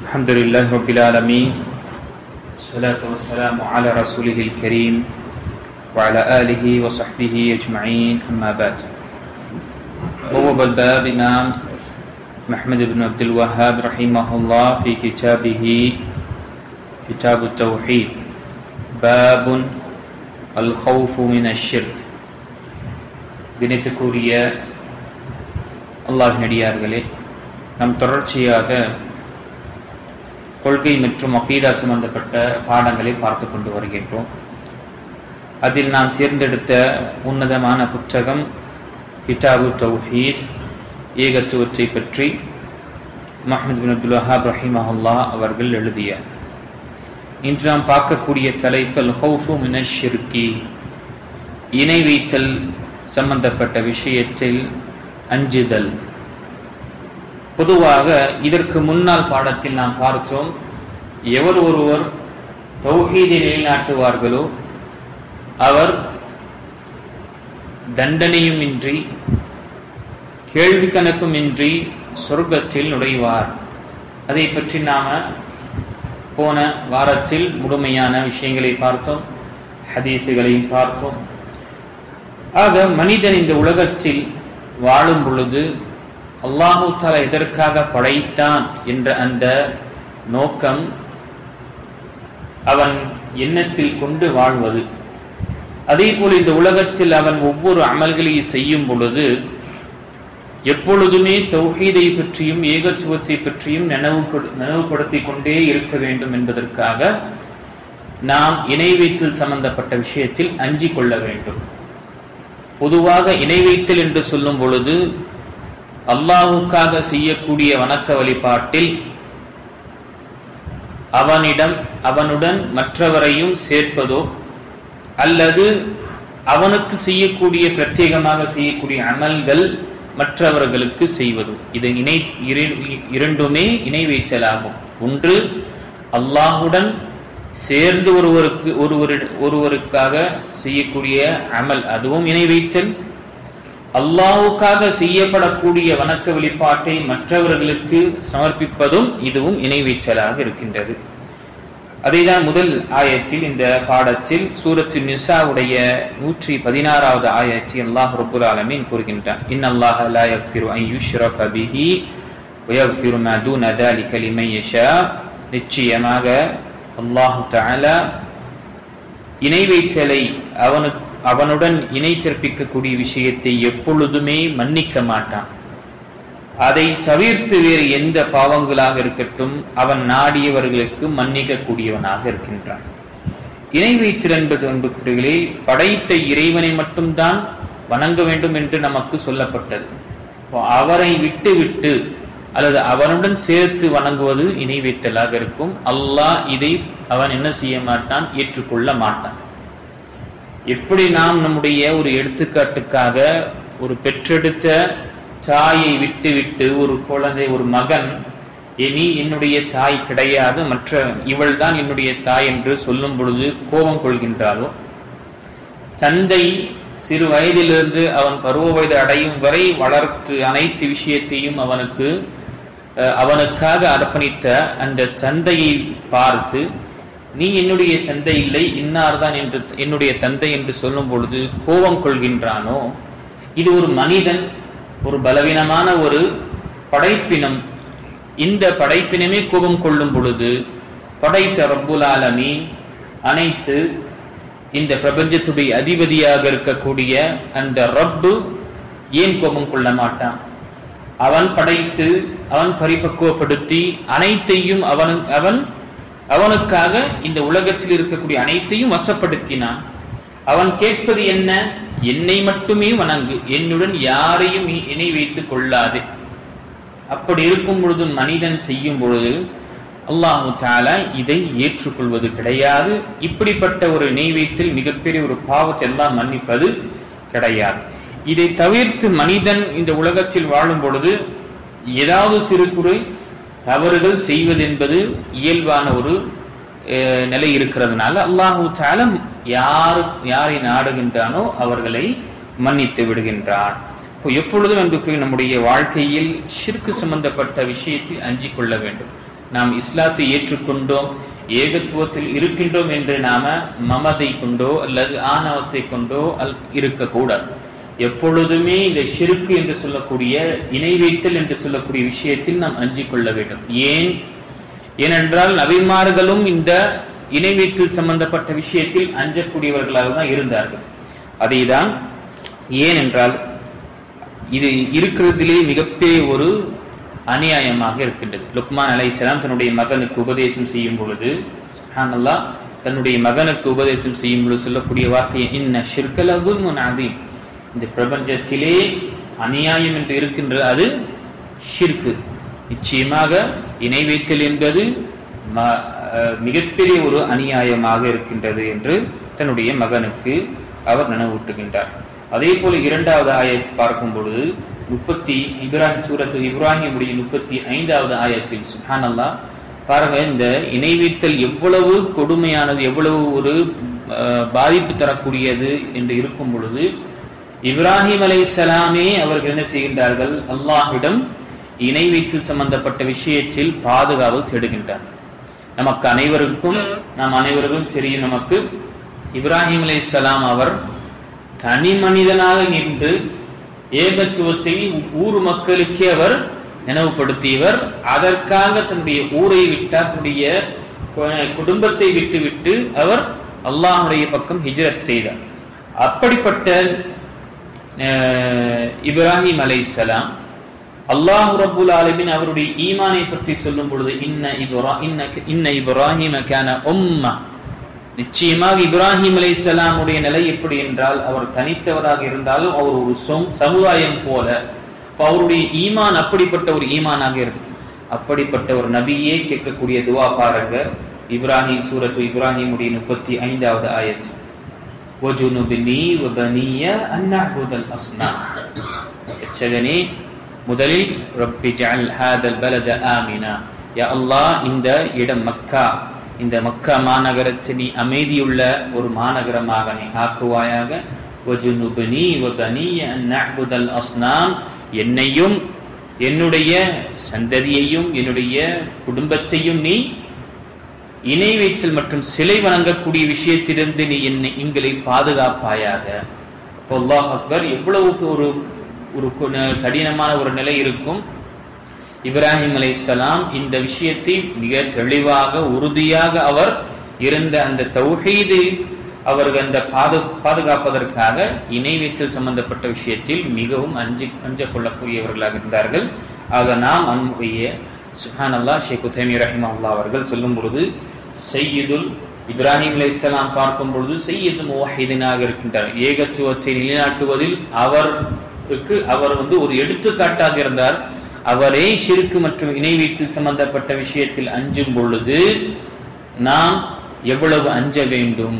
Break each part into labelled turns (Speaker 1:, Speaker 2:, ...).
Speaker 1: الحمد لله رب العالمين والصلاة والسلام على رسوله الكريم وعلى آله وصحبه أجمعين أما بعد. بوب الباب إمام محمد بن عبد الوهاب رحمه الله في كتابه كتاب التوحيد باب الخوف من الشرك. தினத்துக்குரிய அல்லாஹ்வின் அடியார்களே, நாம் தொடர்ச்சியாக கொள்கை மற்றும் அகீதா சம்பந்தப்பட்ட பாடங்களை பார்த்து கொண்டு வருகின்றோம். அதில் நாம் தேர்ந்தெடுத்த உன்னதமான புத்தகம் கிதாபு தௌஹீத், ஏகத்துவத்தை பற்றி முஹம்மது பின் அப்துல் வஹாப் ரஹிமஹுல்லாஹ் அவர்கள் எழுதிய. இன்று நாம் பார்க்கக்கூடிய தலைப்பு அல் ஹௌஃபு மினஷ் ஷிர்கி, இணை வைத்தல் சம்பந்தப்பட்ட விஷயத்தில் அஞ்சுதல். பொதுவாக இதற்கு முன்னால் பாடத்தில் நாம் பார்த்தோம், எவர் ஒருவர் தௌஹீதை நிலைநாட்டுவார்களோ அவர் தண்டனையும் இன்றி கேள்வி கணக்கும் இன்றி சொர்க்கத்தில் நுழைவார். அதை பற்றி நாம போன வாரத்தில் முழுமையான விஷயங்களை பார்த்தோம், ஹதீசுகளையும் பார்த்தோம். ஆக மனிதன் இந்த உலகத்தில் வாழும் பொழுது அல்லாஹு தஆலா எதற்காக படைத்தான் என்ற அந்த நோக்கம் அவன் எண்ணத்தில் கொண்டு வாழ்வது. அதே போல் இந்த உலகத்தில் அவன் ஒவ்வொரு அமல்களையும் செய்யும் பொழுது எப்பொழுதுமே தௌஹீதை பற்றியும் ஏகத்துவத்தை பற்றியும் நினைவுபடுத்திக் கொண்டே இருக்க வேண்டும் என்பதற்காக நாம் இணை வைத்தல் சம்பந்தப்பட்ட விஷயத்தில் அஞ்சிக் கொள்ள வேண்டும். பொதுவாக இணை வைத்தல் என்று சொல்லும் பொழுது அல்லாஹுக்காக செய்யக்கூடிய வணக்க வழிபாட்டில் அவனுடன் மற்றவரையும் சேர்ப்பதோ அல்லது அவனுக்கு செய்யக்கூடிய பிரத்யேகமாக செய்யக்கூடிய அமல்கள் மற்றவர்களுக்கு செய்வதோ, இது இரண்டுமே இணை வைத்தலாகும். ஒன்று அல்லாஹுடன் சேர்ந்து ஒருவருக்காக செய்யக்கூடிய அமல், அதுவும் இணை வைத்தல். அல்லாஹுக்காக செய்யப்படக்கூடிய வணக்க வழிபாட்டை மற்றவர்களுக்கு சமர்ப்பிப்பதும் இதுவும் இணை வைத்தலாக இருக்கின்றது. அதைதான் முதல் ஆயத்தில், இந்த பாடத்தில் சூரத்து நிசாவுடைய 116வது ஆயத்தில் அல்லாஹ் ரப்புல் ஆலமீன் கூறுகின்றான், இன்னல்லாஹ லா யக்ஃபிரு அன் யுஷ்ரக பிஹி வ யக்ஃபிரு மா தூன ذلك லிமன் யஷா. நிச்சயமாக அல்லாஹ் தஆலா இணை வைத்தலை அவனுடன் இணை கற்பிக்கக்கூடிய விஷயத்தை எப்பொழுதுமே மன்னிக்க மாட்டான். அதை தவிர்த்து வேறு எந்த பாவங்களாக இருக்கட்டும் அவன் நாடியவர்களுக்கு மன்னிக்க கூடியவனாக இருக்கின்றான். இணை வைத்தல் என்பது அன்புக்குரியவர்களே, படைத்த இறைவனை மட்டும்தான் வணங்க வேண்டும் என்று நமக்கு சொல்லப்பட்டது. அவரை விட்டு அல்லது அவனுடன் சேர்த்து வணங்குவது இணை வைத்தலாக இருக்கும். அல்லாஹ் இதை அவன் என்ன செய்ய மாட்டான், ஏற்றுக்கொள்ள மாட்டான். எப்படி நாம் நம்முடைய ஒரு எடுத்துக்காட்டுக்காக ஒரு பெற்றெடுத்த தாயை விட்டு ஒரு குழந்தை, ஒரு மகன் இனி என்னுடைய தாய் கிடையாது, மற்ற இவள் தான் என்னுடைய தாய் என்று சொல்லும் பொழுது கோபம் கொள்கின்றாலோ, தந்தை சிறு வயதிலிருந்து அவன் பருவ வயது அடையும் வரை வளர்த்து அனைத்து விஷயத்தையும் அவனுக்காக அர்ப்பணித்த அந்த தந்தையை பார்த்து நீ என்னுடைய தந்தை இல்லை, இன்னார்தான் என்று என்னுடைய தந்தை என்று சொல்லும் பொழுது கோபம் கொள்கின்றானோ, இது ஒரு மனிதன், ஒரு பலவீனமான ஒரு படைப்பினம். இந்த படைப்பினமே கோபம் கொள்ளும் பொழுது படைத்த ரப்புல் ஆலமீன், அனைத்து இந்த பிரபஞ்சத்துடைய அதிபதியாக இருக்கக்கூடிய அந்த ரப்பு ஏன் கோபம் கொள்ள மாட்டான்? அவன் படைத்து அவன் பரிபக்குவப்படுத்தி அனைத்தையும் அவனுக்காக இந்த உலகத்தில் இருக்கக்கூடிய அனைத்தையும் வசப்படுத்தினான். அவன் கேட்பது என்ன? என்னை மட்டுமே வணங்கு, என்னுடன் யாரையும் இணை வைத்துக் கொள்ளாதே. அப்படி இருக்கும் பொழுது மனிதன் செய்யும் பொழுது அல்லாஹு தஆலா இதை ஏற்றுக்கொள்வது கிடையாது. இப்படிப்பட்ட ஒரு இணை வைத்தல் மிகப்பெரிய ஒரு பாவத்தை எல்லாம் மன்னிப்பது கிடையாது. இதை தவிர்த்து மனிதன் இந்த உலகத்தில் வாழும் பொழுது ஏதாவது சிறு குறை தவறுகள் செய்வது என்பது இயல்பான ஒரு நிலை இருக்கிறதுனால அல்லாஹு தஆலா யாரை நாடுகின்றானோ அவர்களை மன்னித்து விடுகின்றான். எப்பொழுதும் நம்முடைய வாழ்க்கையில் ஷிர்க் சம்பந்தப்பட்ட விஷயத்தில் அஞ்சிக் கொள்ள வேண்டும். நாம் இஸ்லாத்தை ஏற்றுக்கொண்டோம், ஏகத்துவத்தில் இருக்கின்றோம் என்று நாம மமதை கொண்டோ அல்லது ஆணவத்தை கொண்டோ இருக்கக்கூடாது. எப்பொழுதுமே இந்த ஷிர்க் என்று சொல்லக்கூடிய இணை வைத்தல் என்று சொல்லக்கூடிய விஷயத்தில் நாம் அஞ்சிக் கொள்ள வேண்டும். ஏனென்றால் நபிமார்களும் இந்த இணை வைத்தல் சம்பந்தப்பட்ட விஷயத்தில் அஞ்சக்கூடியவர்களாக தான் இருந்தார்கள். அதைதான் ஏனென்றால் இது இருக்கிறதிலே மிகப்பெரிய ஒரு அநியாயமாக இருக்கின்றது. லுக்மான் அலைஹிஸ்ஸலாம் தன்னுடைய மகனுக்கு உபதேசம் செய்யும் பொழுது, சுப்ஹானல்லாஹ், தன்னுடைய மகனுக்கு உபதேசம் செய்யும் பொழுது சொல்லக்கூடிய வார்த்தையை இன்ன ஷிர்க லஸுல்முன் அதீம், இந்த பிரபஞ்சத்திலே அநியாயம் என்று இருக்கின்ற அது ஷிர்க், நிச்சயமாக இணை வைத்தல் என்பது மிகப்பெரிய ஒரு அநியாயமாக இருக்கின்றது என்று தன்னுடைய மகனுக்கு அவர் நினைவூட்டுகின்றார். அதே போல இரண்டாவது ஆயத்தை பார்க்கும் பொழுது சூரத்து இப்ராஹிமுடைய 35வது ஆயத்தில் சுப்ஹானல்லாஹ் பாருங்க, இந்த இணை வைத்தல் எவ்வளவு கொடுமையானது, எவ்வளவு ஒரு பாதிப்பு தரக்கூடியது என்று இருக்கும் பொழுது இப்ராஹிம் அலைஹிஸ்ஸலாமே அவர்கள் என்ன செய்கின்றார்கள், அல்லாஹ்விடம் இணை வைத்தல் சம்பந்தப்பட்ட விஷயத்தில் பாதுகாவல் தேடுகின்றார்கள். நமக்கு அனைவருக்கும் தெரியும், நமக்கு இப்ராஹிம் அலைஹிஸ்ஸலாம் அவர் தனி மனிதனாக நின்று ஏகத்துவத்தை ஊர் மக்களுக்கே அவர் நினைவுபடுத்தியவர். அதற்காக தன்னுடைய ஊரை விட்டார், தன்னுடைய குடும்பத்தை விட்டு அவர் அல்லாஹ்வுடைய பக்கம் ஹிஜ்ரத் செய்தார். அப்படிப்பட்ட இப்ராஹிம் அலைஹிஸ்ஸலாம் அல்லாஹ் ரப்புல் ஆலமீன் அவருடைய ஈமானை பற்றி சொல்லும் பொழுது இன்ன இப்ராஹிம கான உம்ம, நிச்சயமாக இப்ராஹிம் அலைஹிஸ்ஸலாமுடைய நிலை எப்படி என்றால் அவர் தனித்தவராக இருந்தாலும் அவர் ஒரு சமுதாயம் போல, அவருடைய ஈமான் அப்படிப்பட்ட ஒரு ஈமானாக இருக்கு. அப்படிப்பட்ட ஒரு நபியே கேட்கக்கூடிய துவா பாருங்க, சூரத்து இப்ராஹிமுடைய 35வது ஆயத், வஜுனுபினி வபனிய அன் நஅபுதல் அஸ்னாம், எச்சகனே முதலில் ரப்பி ஜஅல் ஹாதல் பலத ஆமினா, யா அல்லாஹ் இந்த இடம் மக்கா, இந்த மக்கா மாநகரத்தை நீ அமைதியுள்ள ஒரு மாநகரமாக நீ ஆக்குவாயாக. வஜுனுபினி வபனிய அன் நஅபுதல் அஸ்னாம், என்னையும் என்னுடைய சந்ததியையும் என்னுடைய குடும்பத்தையும் நீ இணை வைத்தல் மற்றும் சிலை வணங்கக்கூடிய விஷயத்திலிருந்து நீ எங்களை பாதுகாப்பாயாக. அல்லாஹ் அக்பர், எவ்வளவு ஒரு கடினமான ஒரு நிலை இருக்கும். இப்ராஹிம் அலைஹிஸ்ஸலாம் இந்த விஷயத்தை மிக தெளிவாக உறுதியாக அவர் இருந்த அந்த தௌஹீதை அவர்கள் அந்த பாதுகாப்பதற்காக இணை வைத்தல் சம்பந்தப்பட்ட விஷயத்தில் மிகவும் அஞ்ச கொள்ளக்கூடியவர்களாக இருந்தார்கள். ஆக நாம் அன்புடைய சுப்ஹானல்லாஹ் ஷேக் உதைமீன் ரஹிமஹுல்லாஹ் அவர்கள் சொல்லும் பொழுது சையீதுல் இப்ராஹிம் அலைஹிஸ்ஸலாம் பார்க்கும் பொழுது சையீது முவஹ்ஹிதீனாக இருக்கின்றார். ஏகத்துவத்தை நிலைநாட்டுவதில் அவர் ஒரு எடுத்துக்காட்டாக இருந்தார். அவரே ஷிர்க் மற்றும் இணை வைத்தல் சம்பந்தப்பட்ட விஷயத்தில் அஞ்சும் பொழுது நாம் எவ்வளவு அஞ்ச வேண்டும்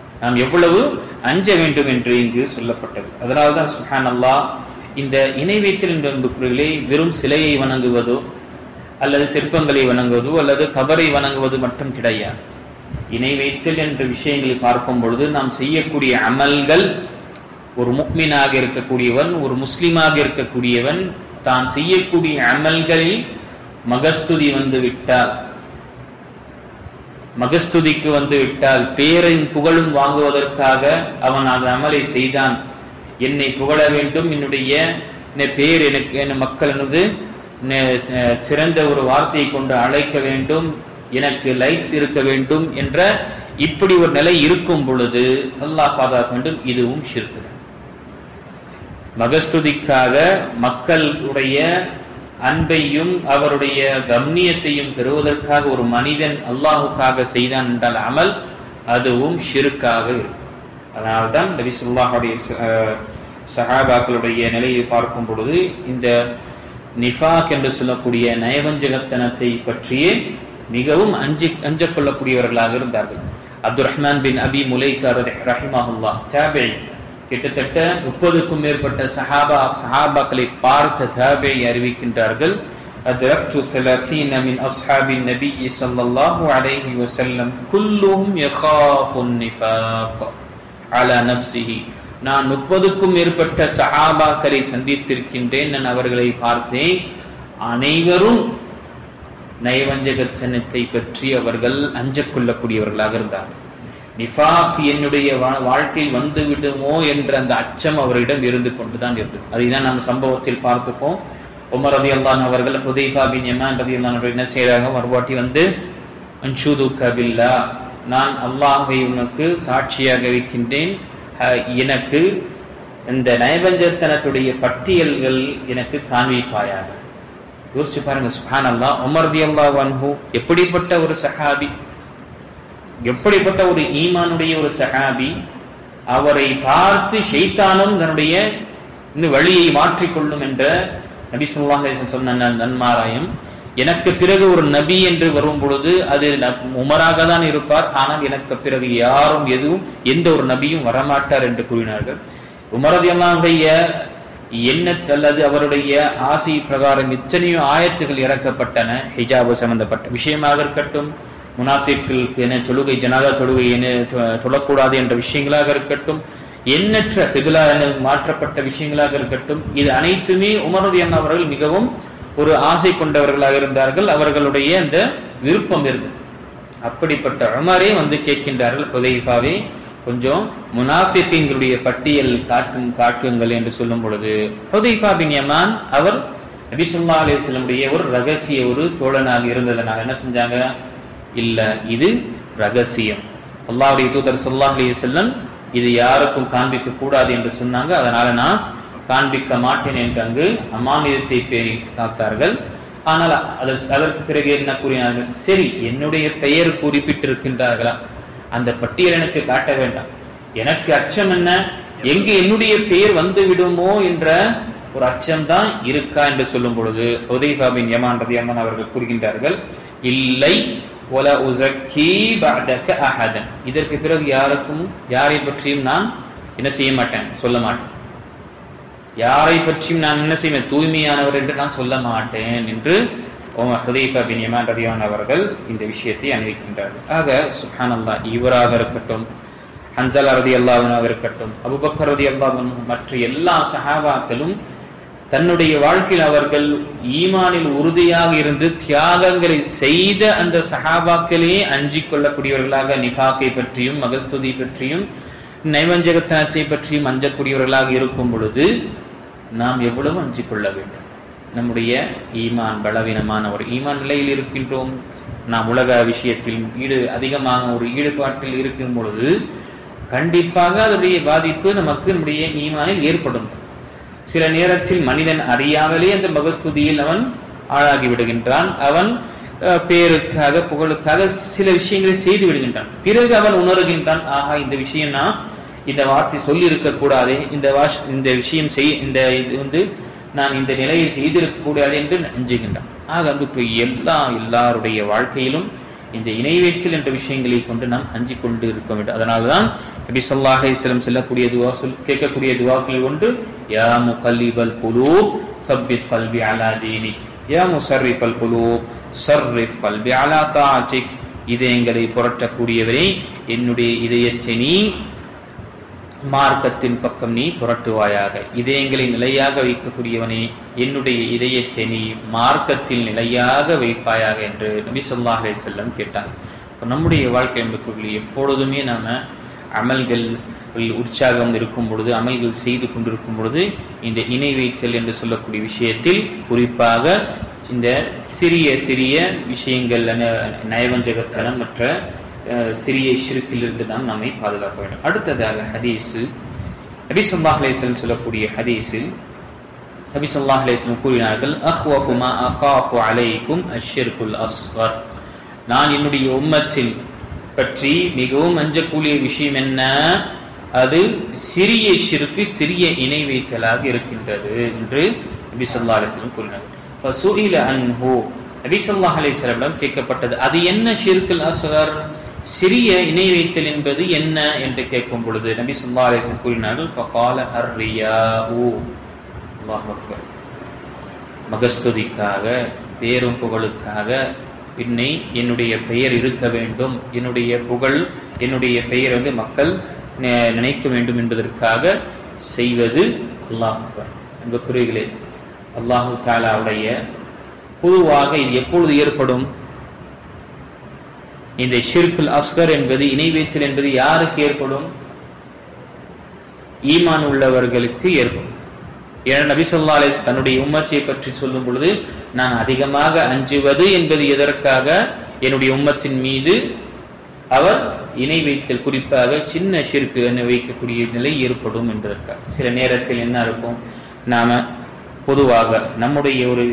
Speaker 1: என்று இங்கு சொல்லப்பட்டது. அதனால்தான் சுப்ஹானல்லாஹ், இந்த இணை வைத்தல் என்பவர்களே வெறும் சிலையை வணங்குவதோ அல்லது சிற்பங்களை வணங்குவதோ அல்லது கபரை வணங்குவது மட்டும் கிடையாது. இணை வைத்தல் என்ற விஷயங்களை பார்க்கும் பொழுது நாம் செய்யக்கூடிய அமல்கள், ஒரு முஃமினாக இருக்கக்கூடியவன், ஒரு முஸ்லிமாக இருக்கக்கூடியவன் தான் செய்யக்கூடிய அமல்களில் மகஸ்துதி மகஸ்துதிக்கு வந்துவிட்டால் பேரையும் புகழும் வாங்குவதற்காக அவன் அந்த அமலை செய்தான். என்னை புகழ வேண்டும், என்னுடைய பேர் எனக்கு மக்கள் சிறந்த ஒரு வார்த்தையை கொண்டு அழைக்க வேண்டும், எனக்கு லைக்ஸ் இருக்க வேண்டும் என்ற இப்படி ஒரு நிலை இருக்கும் பொழுது அல்லாஹ் பாதுகாக்க வேண்டும். இதுவும் ஷிர்க். மகஸ்துதிக்காக மக்களுடைய அன்பையும் அவருடைய கண்ணியத்தையும் பெறுவதற்காக ஒரு மனிதன் அல்லாஹுக்காக செய்தான் என்றால் அமல், அதுவும் ஷிர்காக இருக்கும். அதனால்தான் நபி ஸல்லல்லாஹு அலைஹி சஹாபாக்களுடைய நிலையை பார்க்கும் பொழுது இந்த நிஃபாக் என்று சொல்லக்கூடிய நயவஞ்சகத்தனத்தை பற்றியே மிகவும் அஞ்ச கொள்ளக்கூடியவர்களாக இருந்தார்கள். அப்துர் ரஹ்மான் பின் அபி முலைகா ரஹிமஹுல்லாஹ் தாபிஈ, கிட்டத்தட்ட 30க்கும் மேற்பட்ட சஹாபாக்களை பார்த்த தாபிஈ அறிவிக்கின்றார்கள், அத்ரக்து 30 மின் அஸ்ஹாபின் நபி ஸல்லல்லாஹு அலைஹி வஸல்லம் குல்லுஹும் யகாஃபுன் நிஃபாக் அலா நஃப்ஸிஹி, நான் 30க்கும் மேற்பட்ட சஹாபாக்களை சந்தித்திருக்கின்றேன், நான் அவர்களை பார்த்தேன், அனைவரும் நயவஞ்சகத்தனத்தை பற்றி அவர்கள் அஞ்ச கொள்ளக்கூடியவர்களாக இருந்தார்கள். நிஃபாக் என்னுடைய வாழ்க்கையில் வந்து விடுமோ என்ற அந்த அச்சம் அவரிடம் இருந்து கொண்டுதான் இருந்தது. அதைதான் நாம் சம்பவத்தில் பார்த்துப்போம். உமர் ரலியல்லாஹு அன்ஹு அவர்கள் ஹுதைஃபா பின் யமான் ரலியல்லாஹு அன்ஹு என்ன செய்றாங்க, மறுபாட்டி வந்து அன்ஷுதுக பில்லாஹ், நான் அல்லாஹ்வை உனக்கு சாட்சியாக வைக்கின்றேன், எனக்கு இந்த நயவஞ்சத்தனத்துடைய பட்டியல்கள் எனக்கு காண்பிப்பாயாக. யோசிச்சு பாருங்க, சுப்ஹானல்லாஹ். உமர் ரலியல்லாஹு அன்ஹு எப்படிப்பட்ட ஒரு சஹாபி, எப்படிப்பட்ட ஒரு ஈமானுடைய ஒரு சஹாபி. அவரை பார்த்து ஷைத்தானும் தன்னுடைய இந்த வழியை மாற்றிக்கொள்ளும் என்ற நபி ஸல்லல்லாஹு அலைஹி வஸல்லம் சொன்ன நன்மாராயம். எனக்கு பிறகு ஒரு நபி என்று வரும் பொழுது அது உமராக தான் இருப்பார், ஆனால் எனக்கு பிறகு யாரும் எந்த ஒரு நபியும் வரமாட்டார் என்று கூறினார்கள். உமர் ரலியல்லாஹு அன்ஹுடைய எண்ணத் அல்லது அவருடைய ஆசை பிரகாரம் எத்தனையோ ஆயத்துகள் இறக்கப்பட்டன. ஹிஜாபு சம்பந்தப்பட்ட விஷயமாக இருக்கட்டும், முனாஃபிக்களுக்கு என தொழுகை, ஜனாதா தொழுகை என தொழக்கூடாது என்ற விஷயங்களாக இருக்கட்டும், எண்ணற்ற கிபிலா என மாற்றப்பட்ட விஷயங்களாக இருக்கட்டும், இது அனைத்துமே உமர் ரலியல்லாஹு அன்ஹு அவர்கள் மிகவும் ஒரு ஆசை கொண்டவர்களாக இருந்தார்கள். அவர்களுடைய அந்த விருப்பம் இருந்தது. அப்படிப்பட்ட உமரே வந்து கேட்கின்றார்கள், ஹுதைஃபாவே கொஞ்சம் முனாஃபிக்குடைய பட்டியல் காட்டுங்கள் என்று சொல்லும் பொழுது, ஹுதைஃபா பின் யமான் அவர் நபி ஸல்லல்லாஹு அலைஹி வஸல்லம் ஒரு ரகசிய ஒரு தோழனாக இருந்ததனால என்ன செஞ்சாங்க, இல்ல இது ரகசியம், அல்லாஹ்வுடைய தூதர் ஸல்லல்லாஹு அலைஹி வஸல்லம் இது யாருக்கும் காண்பிக்க கூடாது என்று சொன்னாங்க, அதனால நான் காண்பிக்க மாட்டேன் என்று அங்கு அமானிதத்தை பேணி காத்தார்கள். ஆனால் அதற்கு பிறகு என்ன கூறினார்கள், சரி என்னுடைய பெயர் குறிப்பிட்டிருக்கின்றார்களா, அந்த பட்டியல் எனக்கு காட்ட வேண்டாம், எனக்கு அச்சம் என்ன, எங்கு என்னுடைய பெயர் வந்து விடுமோ என்ற ஒரு அச்சம் தான் இருக்கா என்று சொல்லும் பொழுது ஹுதைஃபா பின் யமான் ரலியல்லாஹு அன்ஹு அவர்கள் கூறுகின்றார்கள், இல்லை வல உஸக்கி பஅதக அஹதன், இதற்கு பிறகு யாரை பற்றியும் நான் என்ன செய்ய மாட்டேன், சொல்ல மாட்டேன், யாரை பற்றியும் நான் என்ன செய்வேன், தூய்மையானவர் என்று நான் சொல்ல மாட்டேன் என்று ஹுதைஃபா பின் யமான் ரலியல்லாஹு அன்ஹு அவர்கள் இந்த விஷயத்தை அனுபவிக்கின்றார்கள். ஆக சுப்ஹானல்லாஹ், இவராக இருக்கட்டும், ஹன்ஸலா ரலியல்லாஹு அன்ஹு இருக்கட்டும், அபூபக்கர் ரலியல்லாஹு அன்ஹு, மற்ற எல்லா சஹாபாக்களும் தன்னுடைய வாழ்க்கையில் அவர்கள் ஈமானில் உறுதியாக இருந்து தியாகங்களை செய்த அந்த சஹாபாக்களே அஞ்சிக் கொள்ளக்கூடியவர்களாக, நிஃபாக்கை பற்றியும் மகஸ்துதி பற்றியும் நைவஞ்சகத்தனத்தை பற்றியும் அஞ்சக்கூடியவர்களாக இருக்கும் பொழுது நாம் எவ்வளவு அஞ்சிக் கொள்ள வேண்டும். நம்முடைய ஈமான் பலவீனமான ஒரு ஈமான் நிலையில் இருக்கின்றோம், நாம் உலக விஷயத்தில் அதிகமாக ஒரு ஈடுபாட்டில் இருக்கும் பொழுது கண்டிப்பாக அதனுடைய பாதிப்பு நமக்கு நம்முடைய ஈமானில் ஏற்படும். சில நேரத்தில் மனிதன் அறியாமலே அந்த மகஸ்துதியில் அவன் ஆளாகி விடுகின்றான். அவன் பேருக்காக புகழுக்காக சில விஷயங்களை செய்து விடுகின்றான். பிறகு அவன் உணர்கின்றான், ஆஹா இந்த விஷயம் நான் இந்த வார்த்தை சொல்லி இருக்க கூடாதே, இந்த விஷயம் நான் இந்த நிலையை செய்திருக்க கூடாது என்று அஞ்சுகின்றான். ஆக அன்புக்குரிய எல்லாருடைய வாழ்க்கையிலும் இந்த இணைவேற்றல் என்ற விஷயங்களை கொண்டு நாம் அஞ்சிக் கொண்டு இருக்க வேண்டும். அதனால்தான் நபி ஸல்லல்லாஹு அலைஹி வஸல்லம் சொல்லக்கூடிய துவா, கேட்கக்கூடிய துவாக்கள் ஒன்று, யா முகல்லிபல் குலூப் ஸப்பித் கல்பி அலா தீனிக், யா முஸர்ரிஃபல் குலூப் ஸர்ரிஃப் கல்பி அலா தாஅத்திக், இதயங்களை புரட்டக்கூடியவரே என்னுடைய இதயத்தை நீ மார்க்கத்தின் பக்கம் நீ புரட்டுவாயாக, இதயங்களை நிலையாக வைக்கக்கூடியவனே என்னுடைய இதயத்தை நீ மார்க்கத்தில் நிலையாக வைப்பாயாக என்று நபி ஸல்லல்லாஹு அலைஹி வஸல்லம் கேட்டாங்க. இப்போ நம்முடைய வாழ்க்கை என்பதற்குள்ளே எப்பொழுதுமே நாம அமல்கள் உற்சாகம் இருக்கும் பொழுது, அமல்கள் செய்து கொண்டிருக்கும் பொழுது இந்த இணை வைத்தல் என்று சொல்லக்கூடிய விஷயத்தில் குறிப்பாக இந்த சிறிய சிறிய விஷயங்கள், நயவஞ்சகத்தனம் மற்ற சிறிய ஷிர்க்கிலிருந்து நாம் நம்மை பாதுகாக்க வேண்டும். அடுத்ததாக ஹதீஸு, நபி ஸல்லல்லாஹு அலைஹி வஸல்லம் சொல்லக்கூடிய ஹதீஸில் நபி ஸல்லல்லாஹு அலைஹி வஸல்லம் கூறினார்கள், அஹ்வஃபு மா அகாஃபு அலைக்கும் அஷ்ஷிர்குல் அஸ்கர், நான் என்னுடைய உம்மத்தில் பற்றி மிகவும் அஞ்சக்கூடிய விஷயம் என்ன, அது சிறிய ஷிர்க்கு, சிறிய இணை வைத்தலாக இருக்கின்றது என்று நபி ஸல்லல்லாஹு அலைஹி வஸல்லம் கூறினார்கள். ஃபஸுஇல அன்ஹு, நபி ஸல்லல்லாஹு அலைஹி வஸல்லம் கேட்கப்பட்டது, அது என்ன ஷிர்குல் அஸ்கர், சிறிய இணை வைத்தல் என்பது என்ன என்று கேட்கும் பொழுது நபி ஸல்லல்லாஹு அலைஹி வஸல்லம் கூறினார்கள், ஃபகால அர்ரியாஉ, அல்லாஹ் அக்பர், மகஸ்துதிக்காக பேரும் புகழுக்காக என்னுடைய பெயர் இருக்க வேண்டும், என்னுடைய புகழ், என்னுடைய பெயர் மக்கள் நினைக்க வேண்டும் என்பதற்காக செய்வது. அல்லாஹ் அக்பர். அன்புக்குரியவர்களே, அல்லாஹு தஆலாவுடைய பொதுவாக இது எப்பொழுது ஏற்படும்? இந்த ஷிர்குல் அஸ்கர் என்பது, இணை வைத்தல் என்பது யாருக்கு ஏற்படும்? ஈமான் உள்ளவர்களுக்கு ஏற்படும். ஏன்னா நபி ஸல்லல்லாஹு அலைஹி வஸல்லம் தன்னுடைய உம்மத்தை பற்றி சொல்லும் பொழுது, நான் அதிகமாக அஞ்சுவது என்பது எதற்காக? என்னுடைய உம்மத்தின் மீது அவர் இணை வைத்தல், குறிப்பாக சின்ன ஷிர்கு வைக்கக்கூடிய நிலை ஏற்படும் என்பதற்காக. சில நேரத்தில் என்ன இருக்கும், நாம பொதுவாக நம்முடைய ஒரு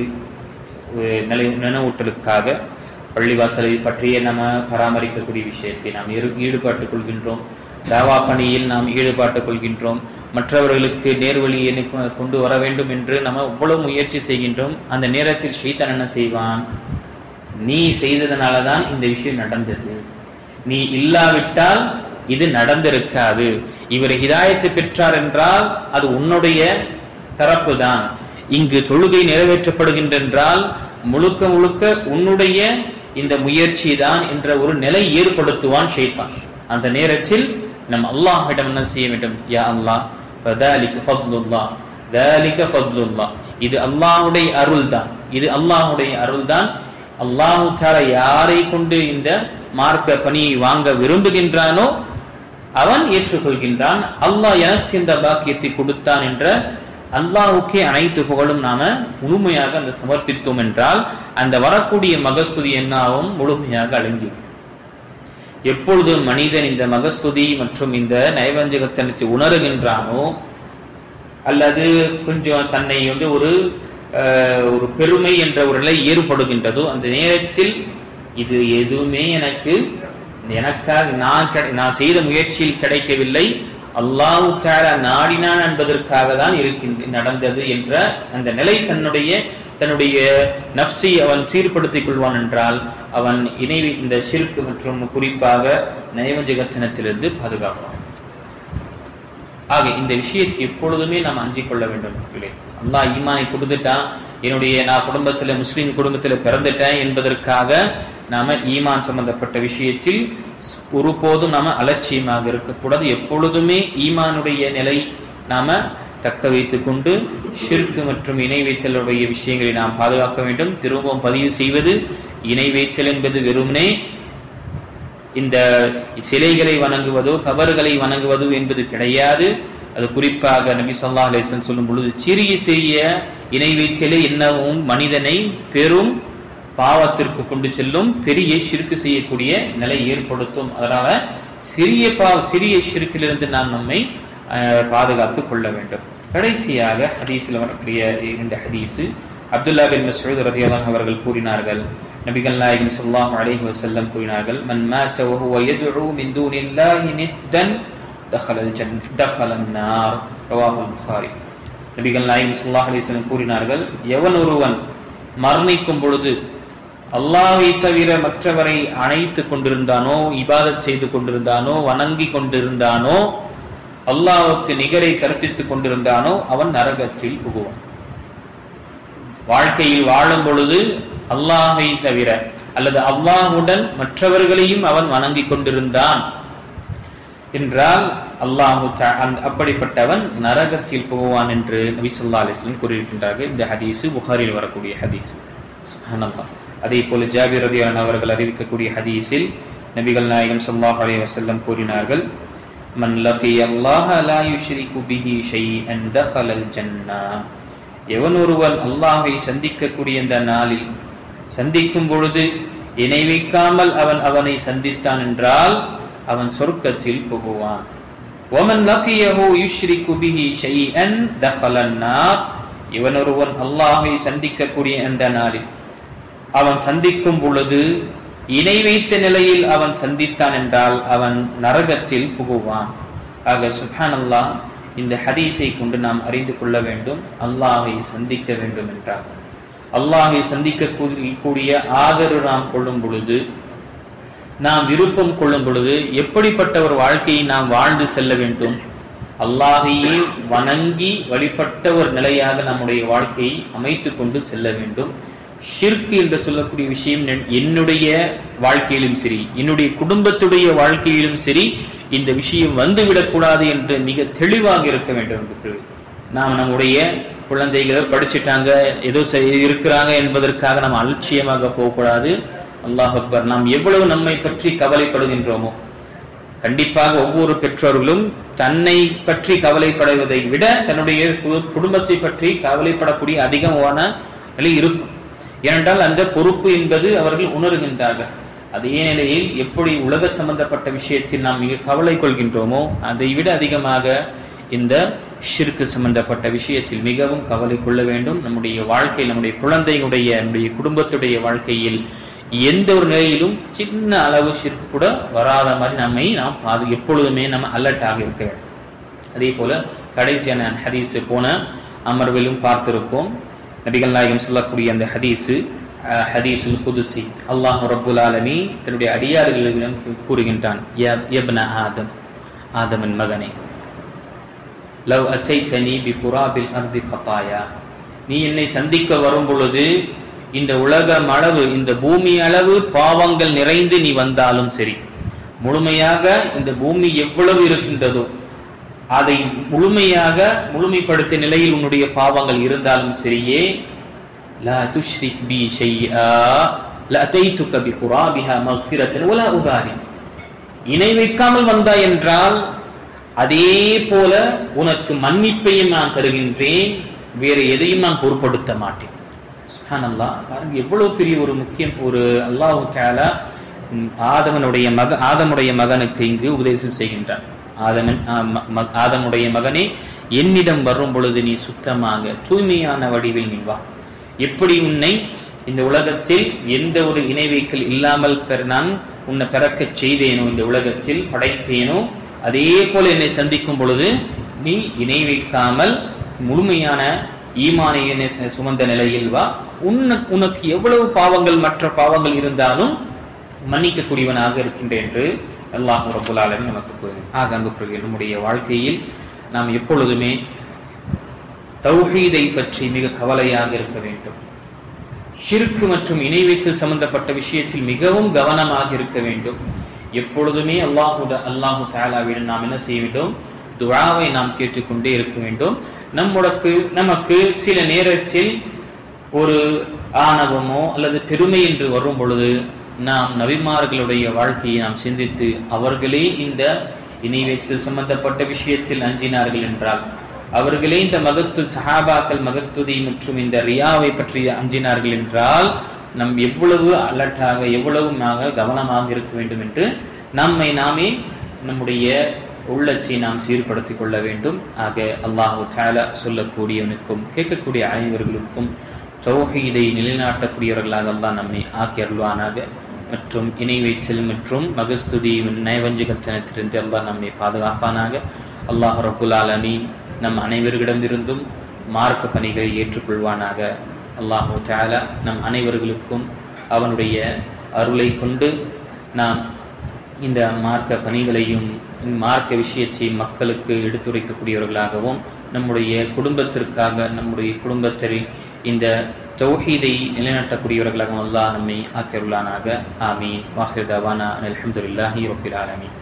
Speaker 1: நினைவூட்டலுக்காக பள்ளிவாசலை பற்றிய நம்ம பராமரிக்கக்கூடிய விஷயத்தை நாம் ஈடுபாட்டுக் கொள்கின்றோம், தாவா பணியில் நாம் ஈடுபாட்டுக் கொள்கின்றோம், மற்றவர்களுக்கு நேர்வழியை கொண்டு வர வேண்டும் என்று நம்ம எவ்வளவு முயற்சி செய்கின்றோம். அந்த நேரத்தில் ஷைத்தான் என்ன செய்வான்? நீ செய்ததனாலதான் இந்த விஷயம் நடந்தது, நீ இல்லாவிட்டால் இது நடந்திருக்காது, இவர் ஹிதாயத்தை பெற்றார் என்றால் அது உன்னுடைய தரப்பு தான், இங்கு தொழுகை நிறைவேற்றப்படுகின்றென்றால் முழுக்க முழுக்க உன்னுடைய இந்த முயற்சி தான் என்ற ஒரு நிலை ஏற்படுத்துவான் ஷைத்தான். அந்த நேரத்தில் நம் அல்லாஹ்விடம் என்ன செய்ய வேண்டும்? யா அல்லாஹ், ஃபதாலிக ஃபத்லுல்லாஹ், தாலிக ஃபத்லுல்லாஹ், இது அல்லாஹ்வுடைய அருள் தான், இது அல்லாஹ்வுடைய அருள் தான். அல்லாஹ் தஆலா யாரை கொண்டு இந்த மார்க்க பணியை வாங்க விரும்புகின்றானோ அவன் ஏற்றுக்கொள்கின்றான். அல்லாஹ் எனக்கு இந்த பாக்கியத்தை கொடுத்தான் என்ற அல்லாஹ்வுக்கே அனைத்து புகழும் நாம முழுமையாக அந்த சமர்ப்பித்தோம் என்றால் அந்த வரக்கூடிய மகஸ்துதி என்னாவும் முழுமையாக அடங்கி. எப்பொழுது மனிதன் இந்த மகஸ்துதி மற்றும் இந்த நைவஞ்சகத்தனத்தை உணர்கின்றானோ, அல்லது கொஞ்சம் தன்னை ஒரு பெருமை என்ற ஒரு நிலை ஏற்படுகின்றதோ, அந்த நேரத்தில் இது எதுவுமே எனக்காக நான் செய்த முயற்சியில் கிடைக்கவில்லை, அல்லாஹ் தஆலா நாடினான் என்பதற்காக தான் நடந்தது என்ற அந்த நிலை தன்னுடைய நஃப்ஸை அவன் சீர்படுத்திக் கொள்வான் என்றால் அவன் இந்த ஷிர்க் மற்றும் குறிப்பாக நைவஞ்சகத்தனத்திலிருந்து பாதுகாப்பான். ஆக இந்த விஷயத்தை எப்பொழுதுமே நாம் அஞ்சிக் கொள்ள வேண்டும். அல்லாஹ் ஈமானை கொடுத்துட்டான், நான் குடும்பத்தில் முஸ்லிம் குடும்பத்தில் பிறந்துட்டேன் என்பதற்காக நாம ஈமான் சம்பந்தப்பட்ட விஷயத்தில் ஒருபோதும் நாம அலட்சியமாக இருக்கக்கூடாது. எப்பொழுதுமே ஈமானுடைய நிலை நாம தக்க வைத்துக் கொண்டு ஷிர்க் மற்றும் இணை வைத்தலுடைய விஷயங்களை நாம் பாதுகாக்க வேண்டும். திரும்பவும் பதிவு செய்வது, இணை வைத்தல் என்பது வெறுமனே இந்த சிலைகளை வணங்குவதோ கபறுகளை வணங்குவதோ என்பது கிடையாது. அது குறிப்பாக நபி ஸல்லல்லாஹு அலைஹி வஸல்லம் சொல்லும் பொழுது, சிறிய இணை வைத்தலே என்னவும் மனிதனை பெரும் பாவத்திற்கு கொண்டு செல்லும், பெரிய ஷிர்க் செய்யக்கூடிய நிலை ஏற்படுத்தும். அதனால சிறிய ஷிர்க்கிலிருந்து நாம் நம்மை பாதுகாத்துக் கொள்ள வேண்டும். கடைசியாக ஹதீஸில் வரக்கூடிய இந்த ஹதீஸ், அப்துல்லா பின் மஸ்ஊத் ரலியல்லாஹு அன்ஹு அவர்கள் கூறினார்கள், நபிகள் நாயகம் ஸல்லல்லாஹு அலைஹி வஸல்லம் கூறினார்கள், மன் மாத வஹுவ யதுஉ மின் தூனில்லாஹி நித்தன் தஹலன் நார், ரவாஹுல் புகாரி. நபிகள் நாயகம் ஸல்லல்லாஹு அலைஹி வஸல்லம் கூறினார்கள், எவன் ஒருவன் மரணிக்கும் பொழுது அல்லாஹ்வை தவிர மற்றவரை அணைத்துக் கொண்டிருந்தானோ, இபாதத் செய்து கொண்டிருந்தானோ, வணங்கி கொண்டிருந்தானோ, அல்லாஹ்வுக்கு நிகரை கற்பித்துக் கொண்டிருந்தானோ அவன் நரகத்தில் புகுவான். வாழ்க்கையில் வாழும் பொழுது அல்லாஹ்வை தவிர அல்லது அல்லாஹ்வுடன் மற்றவர்களையும் அவன் வணங்கி கொண்டிருந்தான் என்றால் அப்படிப்பட்டவன் நரகத்தில் போவான் என்று நபி ஸல்லல்லாஹு அலைஹி வஸல்லம் கூறியிருக்கின்றார்கள். இந்த ஹதீஸ் புகாரில் வரக்கூடிய ஹதீஸ். சுப்ஹானல்லாஹ். அதே போல ஜாபிர் ரலியல்லாஹு அன்ஹு அவர்கள் அறிவிக்கக்கூடிய ஹதீஸில் நபிகள் நாயகம் ஸல்லல்லாஹு அலைஹி வஸல்லம் கூறினார்கள், மன் லகியல்லாஹ லா யுஷ்ரிகு பிஹி ஷைஅன் தஹலல் ஜன்னah. எவன் ஒருவன் அல்லாஹ்வை சந்திக்கக்கூடிய இந்த நாளில் சந்திக்கும் பொழுது இணை வைக்காமல் அவனை சந்தித்தான் என்றால் அவன் சொர்க்கத்தில் புகுவான். வமன் லகியஹு யுஷ்ரிகு பிஹி ஷைஅன் தஹலன் நார். இவன் ஒருவன் அல்லாஹ்வை சந்திக்கக்கூடிய அந்த நாளில் அவன் சந்திக்கும் பொழுது இணை வைத்த நிலையில் அவன் சந்தித்தான் என்றால் அவன் நரகத்தில் புகுவான். ஆக சுப்ஹானல்லாஹ், இந்த ஹதீஸை கொண்டு நாம் அறிந்து கொள்ள வேண்டும், அல்லாஹ்வை சந்திக்க வேண்டும் என்றால் அல்லாஹ்வை சந்திக்கக்கூடிய ஆதரவு நாம் கொள்ளும் பொழுது, நாம் விருப்பம் கொள்ளும் பொழுது எப்படிப்பட்ட ஒரு வாழ்க்கையை நாம் வாழ்ந்து செல்ல வேண்டும்? அல்லாஹ்வையே வணங்கி வழிபட்ட ஒரு நிலையாக நம்முடைய வாழ்க்கையை அமைத்துக் கொண்டு செல்ல வேண்டும். ஷிர்க் என்று சொல்லக்கூடிய விஷயம் என்னுடைய வாழ்க்கையிலும் சரி, என்னுடைய குடும்பத்துடைய வாழ்க்கையிலும் சரி, இந்த விஷயம் வந்துவிடக்கூடாது என்று மிக தெளிவாக இருக்க வேண்டும் என்று நாம் நம்முடைய குழந்தைகள் படிச்சுட்டாங்க, ஏதோ இருக்கிறாங்க என்பதற்காக நாம் அலட்சியமாக போகக்கூடாது. அல்லாஹ் அக்பர். நாம் எவ்வளவு நம்மை பற்றி கவலைப்படுகின்றோமோ, கண்டிப்பாக ஒவ்வொரு பெற்றோர்களும் தன்னை பற்றி கவலைப்படுவதை விட தன்னுடைய குடும்பத்தை பற்றி கவலைப்படக்கூடிய அதிகமான நிலை இருக்கும். ஏனென்றால் அந்த பொறுப்பு என்பது அவர்கள் உணர்கின்றார்கள். அதே நிலையில் எப்படி உலக சம்பந்தப்பட்ட விஷயத்தில் நாம் மிக கவலை கொள்கின்றோமோ, அதை விட அதிகமாக இந்த ஷிர்க் சம்பந்தப்பட்ட விஷயத்தில் மிகவும் கவலை கொள்ள வேண்டும். நம்முடைய வாழ்க்கையில், நம்முடைய குழந்தைகளுடைய, நம்முடைய குடும்பத்துடைய வாழ்க்கையில் எந்த ஒரு நிலையிலும் சின்ன அளவு ஷிர்க் கூட வராத மாதிரி நாம் எப்பொழுதுமே நம்ம அலர்ட்டாக இருக்க வேண்டும். அதே போல கடைசியான ஹதீஸ் போன அமர்விலும் பார்த்திருப்போம். நபிகள் நாயகம் சொல்லக்கூடிய அந்த ஹதீஸுல் குதுசி, அல்லாஹ் ரப்புல் ஆலமீன் தன்னுடைய அடியார்களிடம் கூறுகின்றான், யப்ன ஆதம், ஆதமின் மகனே, லவ் அத்தைதனி பிகுராபில் அர்தி ஃபதாயா, நீ என்னை சந்திக்க வரும் பொழுது இந்த உலகம் அளவு, இந்த பூமி அளவு பாவங்கள் நிறைந்து நீ வந்தாலும் சரி, முழுமையாக இந்த பூமி எவ்வளவு இருக்கின்றதோ அதை முழுமைப்படுத்திய நிலையில் உன்னுடைய பாவங்கள் இருந்தாலும் சரியே, லா துஷ்ரிக் பி ஷைஆ லஅதைதுக பிகுராபிஹா மக்ஃபிரத்தன் வலா உபாலி, இணை வைக்காமல் வந்தாய் என்றால் அதே போல உனக்கு மன்னிப்பையும் நான் தருகின்றேன், வேறு எதையும் நான் பொருட்படுத்த மாட்டேன். சுப்ஹானல்லாஹ். பாருங்க எவ்வளவு பெரிய ஒரு முக்கியம். ஒரு அல்லாஹ் தஆலா ஆதமுடைய மகனுக்கு இங்கு உபதேசம் செய்கின்றான். ஆதமுடைய மகனே, என்னிடம் வரும் பொழுது நீ சுத்தமாக தூய்மையான வடிவில் நீ வா. எப்படி உன்னை இந்த உலகத்தில் எந்த ஒரு இணை வைக்கல் இல்லாமல் நான் உன்னை பிறக்கச் செய்தேனோ, இந்த உலகத்தில் படைத்தேனோ, அதே போல என்னை சந்திக்கும் பொழுது நீ இணை வைக்காமல் முழுமையான ஈமானை சுமந்த நிலையில் வா. உனக்கு எவ்வளவு பாவங்கள், மற்ற பாவங்கள் இருந்தாலும் மன்னிக்கக்கூடியவனாக இருக்கின்றேன் என்று அல்லாஹ் ரப்புல் ஆலமீன் நமக்கு கூறுகிறார். அன்புக்குரியவர்களே, நம்முடைய வாழ்க்கையில் நாம் எப்பொழுதுமே தௌஹீதை பற்றி மிக கவலையாக இருக்க வேண்டும். ஷிர்க் மற்றும் இணை வைத்தல் சம்பந்தப்பட்ட விஷயத்தில் மிகவும் கவனமாக இருக்க வேண்டும். எப்பொழுதுமே அல்லாஹு தஆலாவிடம் நாம் என்ன செய்ய வேண்டும்? துஆவை நாம் கேட்டுக்கொண்டே இருக்க வேண்டும். நமக்கு சில நேரத்தில் ஒரு ஆணவமோ அல்லது பெருமை என்று வரும் பொழுது நாம் நபிமார்களுடைய வாழ்க்கையை நாம் சிந்தித்து, அவர்களே இந்த இணை வைத்தல் சம்பந்தப்பட்ட விஷயத்தில் அஞ்சினார்கள் என்றால், அவர்களே இந்த சஹாபாக்கள் மகஸ்துதி மற்றும் இந்த ரியாவை பற்றி அஞ்சினார்கள் என்றால், நம் எவ்வளவு அலர்ட்டாக, எவ்வளவு கவனமாக இருக்க வேண்டும் என்று நாமே நம்முடைய உள்ளத்தை நாம் சீர்படுத்திக் கொள்ள வேண்டும். ஆக அல்லாஹு தஆலா சொல்லக்கூடியவனுக்கும் கேட்கக்கூடிய அனைவர்களுக்கும் தௌஹீதை நிலைநாட்டக்கூடியவர்களாக அல்லாஹ் நம்மை ஆக்கி அருள்வானாக. மற்றும் இணை வைத்தல் மற்றும் மகஸ்துதி நயவஞ்சகத்தனத்திலிருந்து அல்லாஹ் நம்மை பாதுகாப்பானாக. அல்லாஹ் ரப்புல் ஆலமீன் நம் அனைவரிடமிருந்தும் மார்க்க பணிகளை ஏற்றுக்கொள்வானாக. அல்லாஹு தஆலா நம் அனைவர்களுக்கும் அவனுடைய அருளை கொண்டு நாம் இந்த மார்க்க பணிகளையும் மார்க்க விஷயத்தை மக்களுக்கு எடுத்துரைக்கக்கூடியவர்களாகவும், நம்முடைய குடும்பத்திற்காக, நம்முடைய குடும்பத்தை இந்த தௌஹீதை நிலைநாட்டக்கூடியவர்களாகவும் அல்லாஹ் நம்மை ஆக்கியருளானாக. ஆமீன். வாஹிர் தவானா அல்ஹம்துலில்லாஹி ரப்பில் ஆலமீன்.